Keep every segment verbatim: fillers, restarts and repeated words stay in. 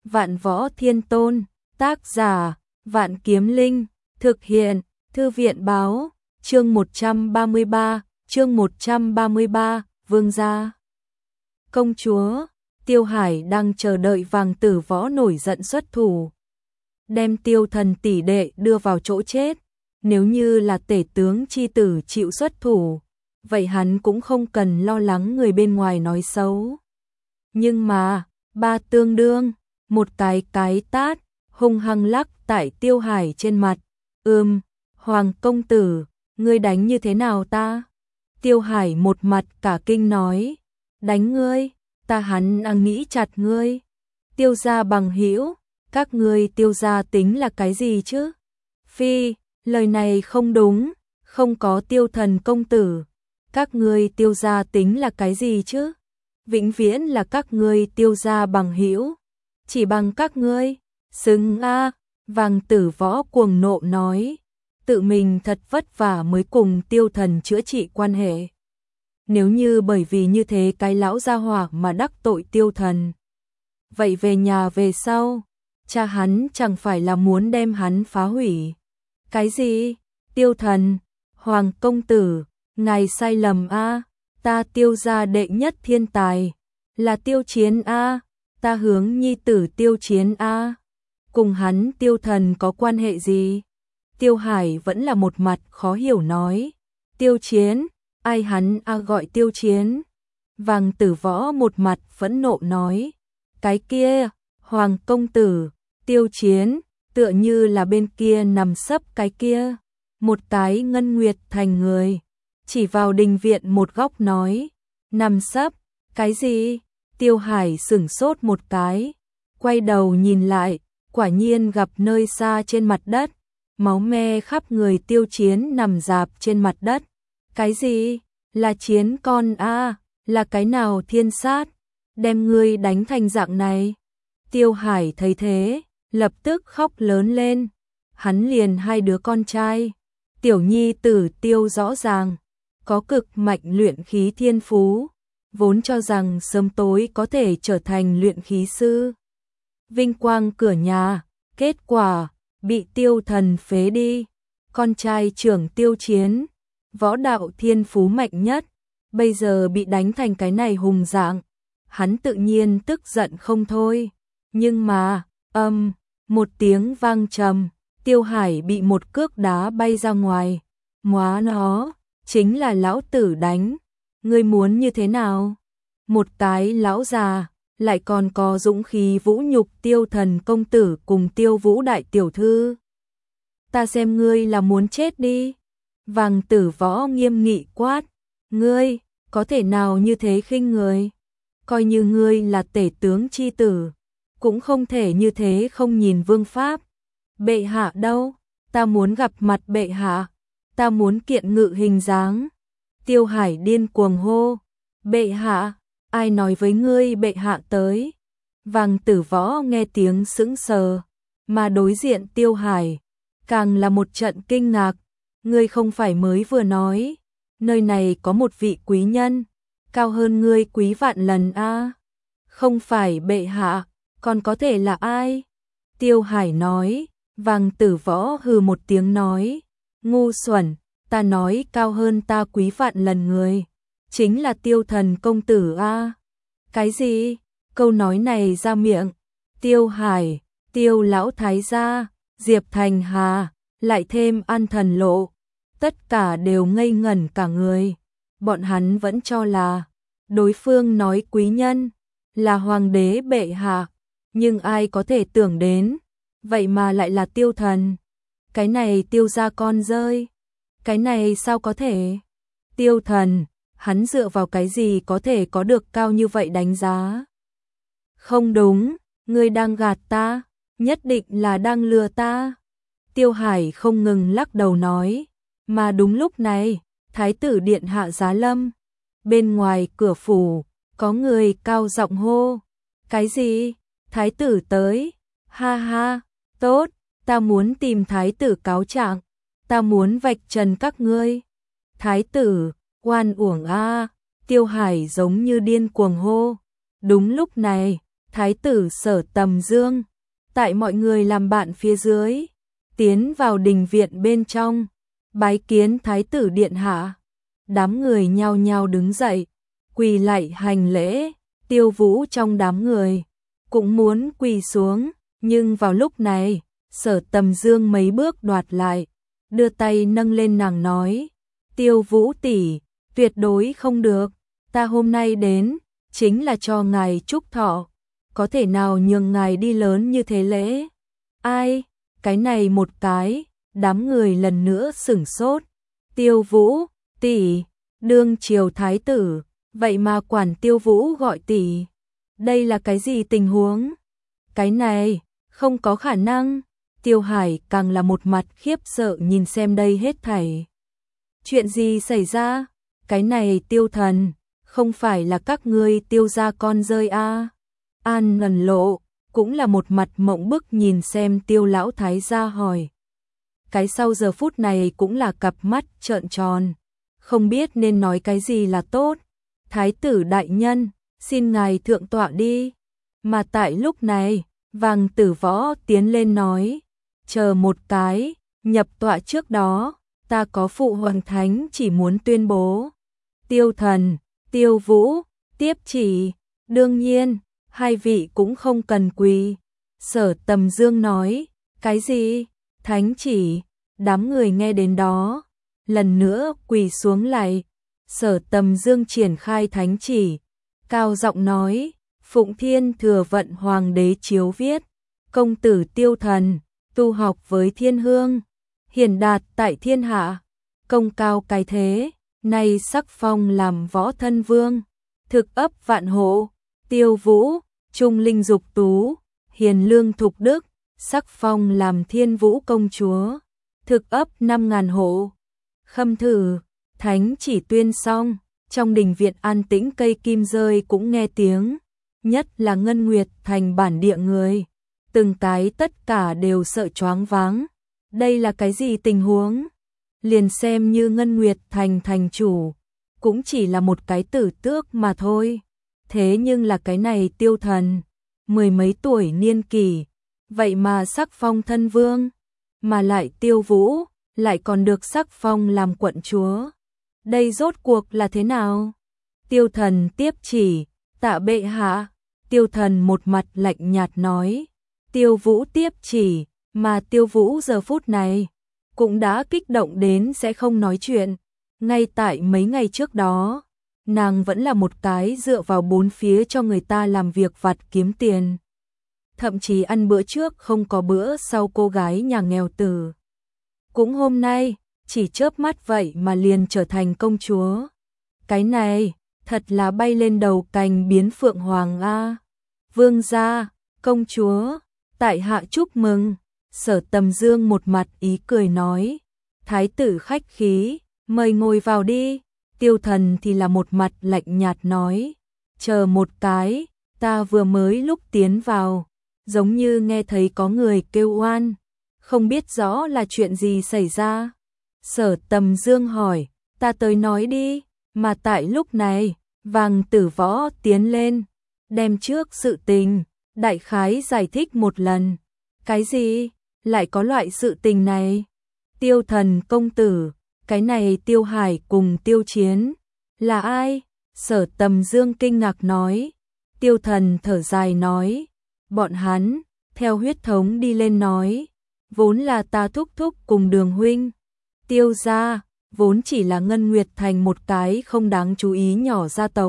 Vạn Võ Thiên Tôn, tác giả, Vạn Kiếm Linh, thực hiện, Thư viện báo, chương một trăm ba mươi ba, chương một trăm ba mươi ba, Vương gia. Công chúa, Tiêu Hải đang chờ đợi Vàng Tử Võ nổi giận xuất thủ, đem Tiêu Thần tỷ đệ đưa vào chỗ chết. Nếu như là tể tướng chi tử chịu xuất thủ, vậy hắn cũng không cần lo lắng người bên ngoài nói xấu. Nhưng mà, ba tương đương, một cái cái tát, hung hăng lắc tại Tiêu Hải trên mặt. Ừm, Hoàng công tử, ngươi đánh như thế nào ta? Tiêu Hải một mặt cả kinh nói, đánh ngươi, ta hắn đang nghĩ chặt ngươi. Tiêu gia bằng hữu, các ngươi Tiêu gia tính là cái gì chứ? Phi, lời này không đúng, không có Tiêu Thần công tử. Các ngươi Tiêu gia tính là cái gì chứ? Vĩnh viễn là các ngươi Tiêu gia bằng hữu, chỉ bằng các ngươi, xứng a. Vàng Tử Võ cuồng nộ nói, tự mình thật vất vả mới cùng Tiêu Thần chữa trị quan hệ. Nếu như bởi vì như thế cái lão gia hỏa mà đắc tội Tiêu Thần, vậy về nhà về sau, cha hắn chẳng phải là muốn đem hắn phá hủy. Cái gì? Tiêu Thần, Hoàng công tử, ngài sai lầm a, ta Tiêu gia đệ nhất thiên tài, là Tiêu Chiến a, ta hướng nhi tử Tiêu Chiến a, cùng hắn Tiêu Thần có quan hệ gì? Tiêu Hải vẫn là một mặt khó hiểu nói, Tiêu Chiến, ai hắn a gọi Tiêu Chiến? Vàng Tử Võ một mặt phẫn nộ nói, cái kia, Hoàng công tử, Tiêu Chiến, tựa như là bên kia nằm sấp cái kia, một cái ngân nguyệt thành người, chỉ vào đình viện một góc nói, nằm sấp, cái gì? Tiêu Hải sửng sốt một cái, quay đầu nhìn lại, quả nhiên gặp nơi xa trên mặt đất, máu me khắp người Tiêu Chiến nằm rạp trên mặt đất. Cái gì? Là Chiến con a, là cái nào thiên sát, đem ngươi đánh thành dạng này? Tiêu Hải thấy thế, lập tức khóc lớn lên, hắn liền hai đứa con trai, tiểu nhi tử Tiêu rõ ràng, có cực mạnh luyện khí thiên phú, vốn cho rằng sớm tối có thể trở thành luyện khí sư. Vinh quang cửa nhà, kết quả, bị Tiêu Thần phế đi. Con trai trưởng Tiêu Chiến, võ đạo thiên phú mạnh nhất, bây giờ bị đánh thành cái này hùng dạng, hắn tự nhiên tức giận không thôi. Nhưng mà, âm, một tiếng vang trầm, Tiêu Hải bị một cước đá bay ra ngoài. Móa nó, chính là lão tử đánh, ngươi muốn như thế nào? Một cái lão già, lại còn có dũng khí vũ nhục Tiêu Thần công tử cùng Tiêu Vũ đại tiểu thư. Ta xem ngươi là muốn chết đi. Vàng Tử Võ nghiêm nghị quát, ngươi, có thể nào như thế khinh người? Coi như ngươi là tể tướng chi tử, cũng không thể như thế không nhìn vương pháp. Bệ hạ đâu? Ta muốn gặp mặt bệ hạ, ta muốn kiện ngự hình dáng. Tiêu Hải điên cuồng hô, bệ hạ, ai nói với ngươi bệ hạ tới? Vàng Tử Võ nghe tiếng sững sờ, mà đối diện Tiêu Hải, càng là một trận kinh ngạc. Ngươi không phải mới vừa nói, nơi này có một vị quý nhân, cao hơn ngươi quý vạn lần a? À? Không phải bệ hạ, còn có thể là ai? Tiêu Hải nói. Vàng Tử Võ hừ một tiếng nói, ngu xuẩn, ta nói cao hơn ta quý vạn lần người, chính là Tiêu Thần công tử a. À? Cái gì? Câu nói này ra miệng, Tiêu Hải, Tiêu lão thái gia, Diệp Thành Hà, lại thêm An Thần Lộ, tất cả đều ngây ngẩn cả người. Bọn hắn vẫn cho là đối phương nói quý nhân là hoàng đế bệ hạ, nhưng ai có thể tưởng đến, vậy mà lại là Tiêu Thần. Cái này Tiêu gia con rơi, cái này sao có thể? Tiêu Thần, hắn dựa vào cái gì có thể có được cao như vậy đánh giá? Không đúng, ngươi đang gạt ta, nhất định là đang lừa ta. Tiêu Hải không ngừng lắc đầu nói, mà đúng lúc này, Thái tử điện hạ giá lâm. Bên ngoài cửa phủ, có người cao giọng hô, cái gì? Thái tử tới? Ha ha, tốt, ta muốn tìm thái tử cáo trạng, ta muốn vạch trần các ngươi. Thái tử, oan uổng a, Tiêu Hải giống như điên cuồng hô. Đúng lúc này, Thái tử Sở Tầm Dương, tại mọi người làm bạn phía dưới, tiến vào đình viện bên trong, bái kiến Thái tử điện hạ. Đám người nhao nhao đứng dậy, quỳ lạy hành lễ. Tiêu Vũ trong đám người cũng muốn quỳ xuống, nhưng vào lúc này, Sở Tầm Dương mấy bước đoạt lại, đưa tay nâng lên nàng nói: "Tiêu Vũ tỷ, tuyệt đối không được, ta hôm nay đến chính là cho ngài chúc thọ, có thể nào nhường ngài đi lớn như thế lễ?" Ai? Cái này một cái, đám người lần nữa sửng sốt. Tiêu Vũ tỷ, đương triều thái tử, vậy mà quản Tiêu Vũ gọi tỷ. Đây là cái gì tình huống? Cái này, không có khả năng. Tiêu Hải càng là một mặt khiếp sợ nhìn xem đây hết thảy. Chuyện gì xảy ra? Cái này Tiêu thần, không phải là các ngươi Tiêu gia con rơi a? À? An Ngần Lộ cũng là một mặt mộng bức nhìn xem Tiêu lão thái gia hỏi. Cái sau giờ phút này cũng là cặp mắt trợn tròn, không biết nên nói cái gì là tốt. Thái tử đại nhân, xin ngài thượng tọa đi. Mà tại lúc này, Vàng Tử Võ tiến lên nói: "Chờ một cái, nhập tọa trước đó, ta có phụ hoàng thánh chỉ muốn tuyên bố." Tiêu thần, Tiêu Vũ, tiếp chỉ. Đương nhiên, hai vị cũng không cần quỳ. Sở Tầm Dương nói: "Cái gì? Thánh chỉ?" Đám người nghe đến đó, lần nữa quỳ xuống lạy. Sở Tầm Dương triển khai thánh chỉ, cao giọng nói: "Phụng Thiên Thừa Vận Hoàng đế chiếu viết, công tử Tiêu thần, tu học với thiên hương, hiển đạt tại thiên hạ, công cao cái thế, nay sắc phong làm võ thân vương, thực ấp vạn hộ. Tiêu Vũ, trung linh dục tú, hiền lương thục đức, sắc phong làm thiên vũ công chúa, thực ấp năm ngàn hộ." Khâm thử, thánh chỉ tuyên xong, trong đình viện an tĩnh cây kim rơi cũng nghe tiếng, nhất là Ngân Nguyệt Thành bản địa người, từng cái tất cả đều sợ choáng váng. Đây là cái gì tình huống? Liền xem như Ngân Nguyệt Thành thành chủ, cũng chỉ là một cái tử tước mà thôi. Thế nhưng là cái này Tiêu thần, mười mấy tuổi niên kỷ, vậy mà sắc phong thân vương, mà lại Tiêu Vũ, lại còn được sắc phong làm quận chúa. Đây rốt cuộc là thế nào? Tiêu thần tiếp chỉ: "Tạ bệ hạ." Tiêu thần một mặt lạnh nhạt nói: "Tiêu Vũ tiếp chỉ." Mà Tiêu Vũ giờ phút này cũng đã kích động đến sẽ không nói chuyện. Ngay tại mấy ngày trước đó, nàng vẫn là một cái dựa vào bốn phía cho người ta làm việc vặt kiếm tiền, thậm chí ăn bữa trước không có bữa sau cô gái nhà nghèo tử. Cũng hôm nay, chỉ chớp mắt vậy mà liền trở thành công chúa. Cái này, thật là bay lên đầu cành biến phượng hoàng a. Vương gia, công chúa, tại hạ chúc mừng. Sở Tầm Dương một mặt ý cười nói: "Thái tử khách khí, mời ngồi vào đi." Tiêu thần thì là một mặt lạnh nhạt nói: "Chờ một cái, ta vừa mới lúc tiến vào, giống như nghe thấy có người kêu oan, không biết rõ là chuyện gì xảy ra." Sở Tầm Dương hỏi: "Ta tới nói đi." Mà tại lúc này, Vàng Tử Võ tiến lên, đem trước sự tình, đại khái giải thích một lần. "Cái gì? Lại có loại sự tình này?" "Tiêu thần công tử, cái này Tiêu Hải cùng Tiêu Chiến là ai?" Sở Tầm Dương kinh ngạc nói. Tiêu thần thở dài nói: "Bọn hắn, theo huyết thống đi lên nói, vốn là ta thúc thúc cùng Đường huynh. Tiêu gia, vốn chỉ là Ngân Nguyệt Thành một cái không đáng chú ý nhỏ gia tộc.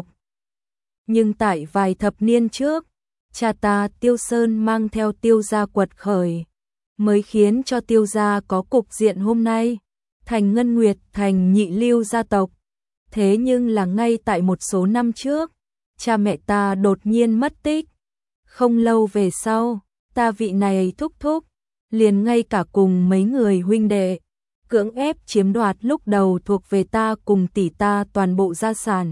Nhưng tại vài thập niên trước, cha ta Tiêu Sơn mang theo Tiêu gia quật khởi, mới khiến cho Tiêu gia có cục diện hôm nay, thành Ngân Nguyệt Thành nhị lưu gia tộc. Thế nhưng là ngay tại một số năm trước, cha mẹ ta đột nhiên mất tích. Không lâu về sau, ta vị này thúc thúc, liền ngay cả cùng mấy người huynh đệ, cưỡng ép chiếm đoạt lúc đầu thuộc về ta cùng tỷ ta toàn bộ gia sản.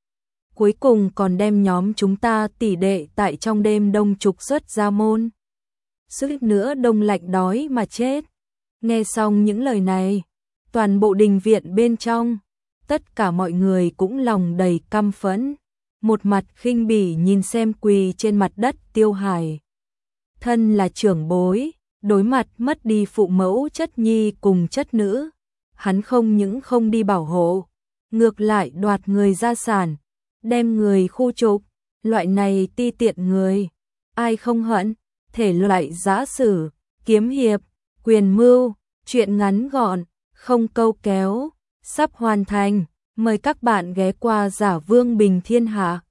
Cuối cùng còn đem nhóm chúng ta tỷ đệ tại trong đêm đông trục xuất ra môn. Suýt nữa đông lạnh đói mà chết." Nghe xong những lời này, toàn bộ đình viện bên trong, tất cả mọi người cũng lòng đầy căm phẫn. một mặt khinh bỉ nhìn xem quỳ trên mặt đất Tiêu Hải. Thân là trưởng bối, đối mặt mất đi phụ mẫu chất nhi cùng chất nữ, hắn không những không đi bảo hộ, ngược lại đoạt người gia sản, đem người khu trục, loại này ti tiện người, ai không hận, thể loại giã sử, kiếm hiệp, quyền mưu, chuyện ngắn gọn, không câu kéo, sắp hoàn thành, mời các bạn ghé qua Giả Vương Bình Thiên Hạ.